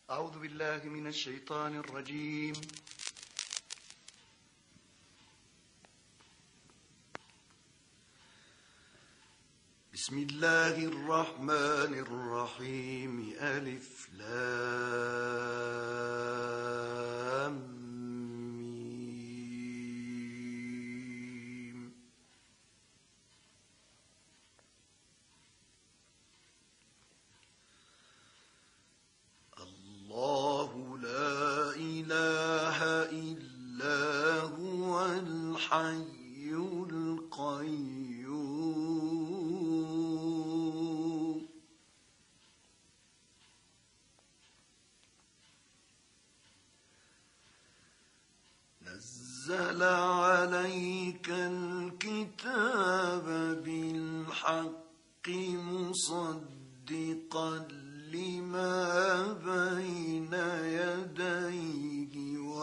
أعوذ بالله من الشيطان الرجيم. بسم الله الرحمن الرحيم. ألف لام ميم. الله لا إله إلا هو الحي القيوم. نزل عليك الكتاب بالحق مصدقا لما بين يديه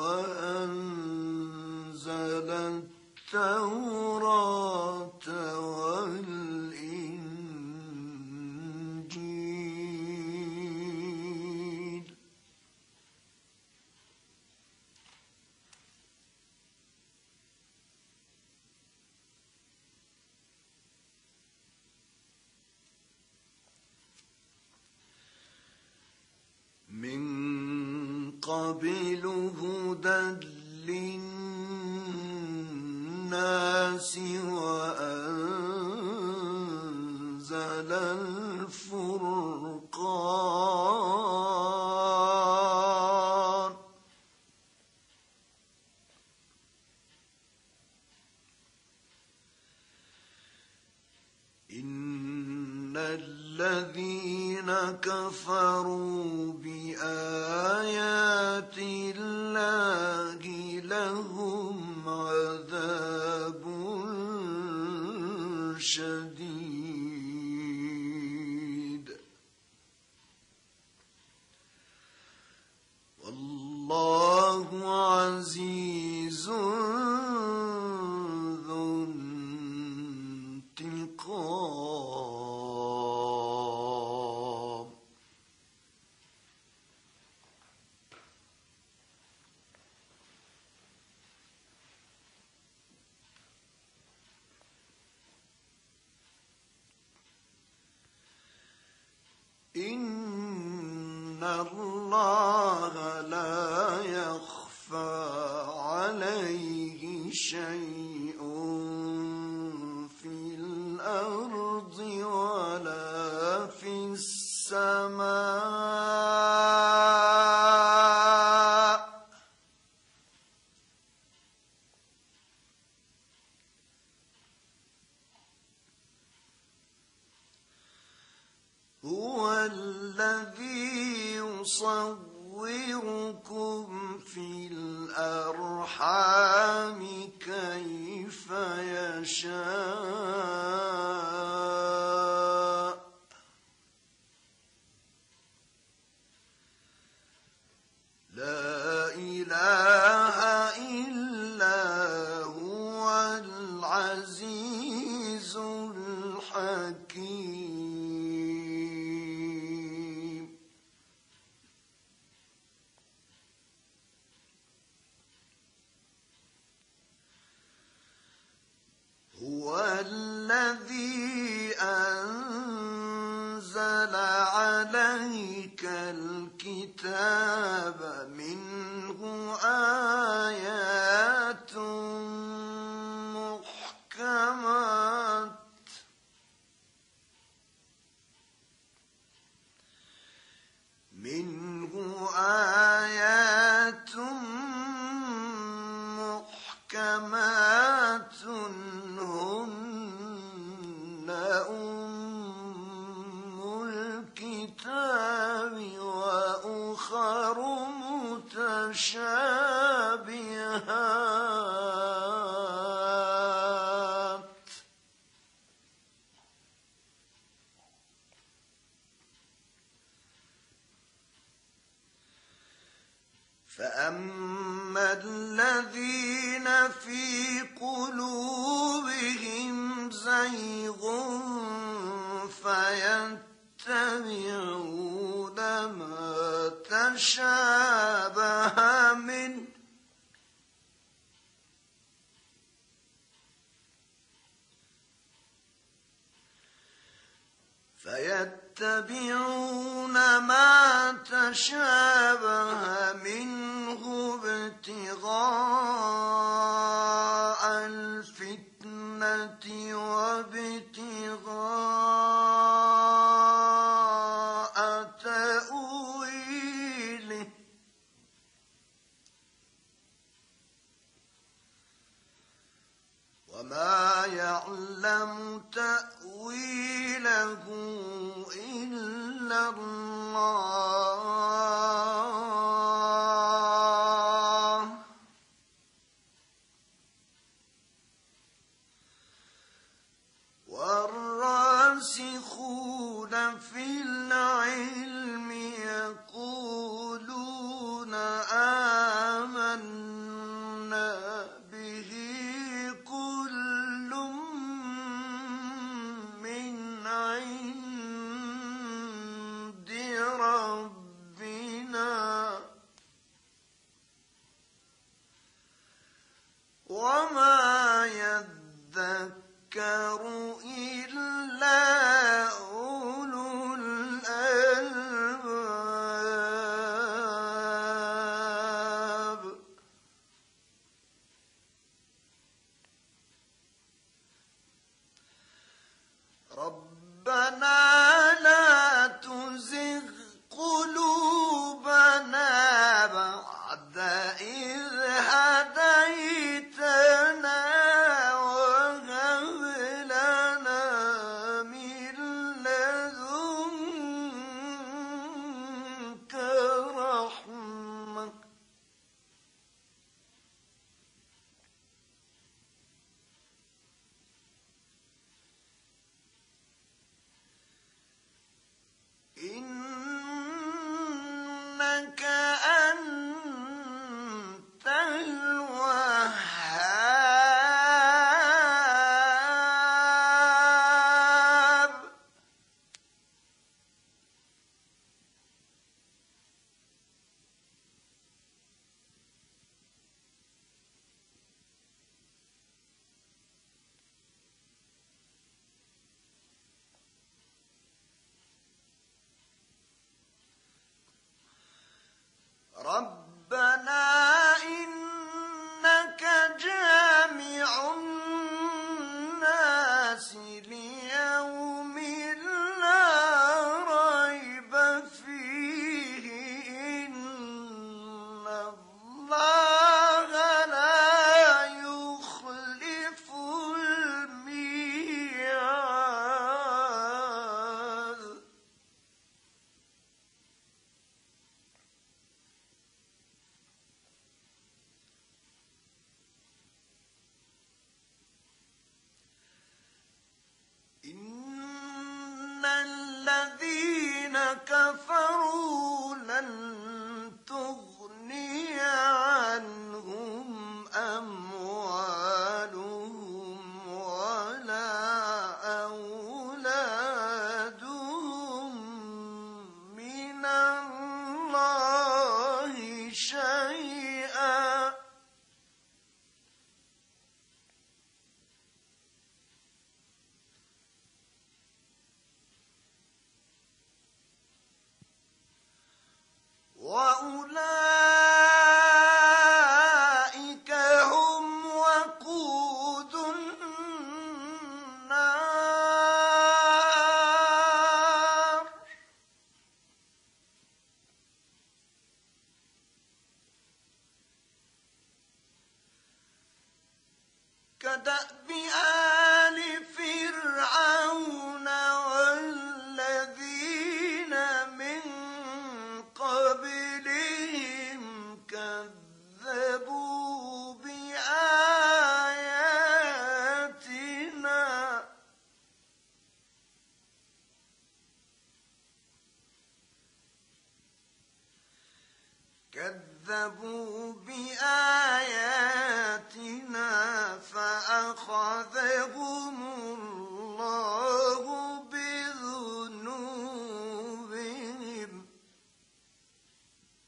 وأنزل التوراة والإنجيل. من قبل هدى للناس وأنزل الفرقان. إن الذين كفروا بآيات الله لهم عذاب شديد والله عزيز ذو انتقام. إن الله لا يخفى عليه شيء في الأرض ولا في السماء. هو الذي يصوركم في الأرحام كيف يشاء. لا إله إلا هو العزيز الحكيم. هو الذي أنزل عليك الكتاب منه آيات محكمات هن أم الكتاب وأخر متشابهات. فأما الذين في قلوبهم زيغ فيتبعون ما تشابه منه فيتبعون ما تشابه منه ابتغاء الفتنة وابتغاء تأويله وما يعلم تأويله إلا الله والراسخون في العلم يقولون آمنا به كل من عند ربنا وما يذكر إلا أولو الألباب ربنا لا تزغ قلوبنا بعد إذ هديتنا وهب لنا من لدنك رحمة إنك أنت الوهاب ربنا إنك جامع الناس ليوم لا ريب فيه إن الله لا يخلف الميعاد إن الذين كفروا لن تغني عنهم أموالهم ولا أولادهم من الله شيئا وأولئك هم وقود النار كدأب آل فرعون والذين من قبلهم كذبوا بآياتنا فأخذهم الله بذنوبهم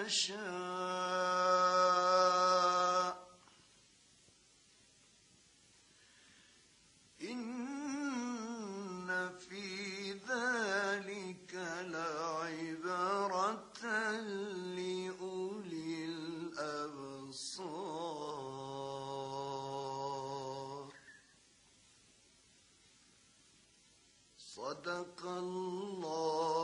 يشاء إن في ذلك لعبرة لأولي الأبصار. صدق الله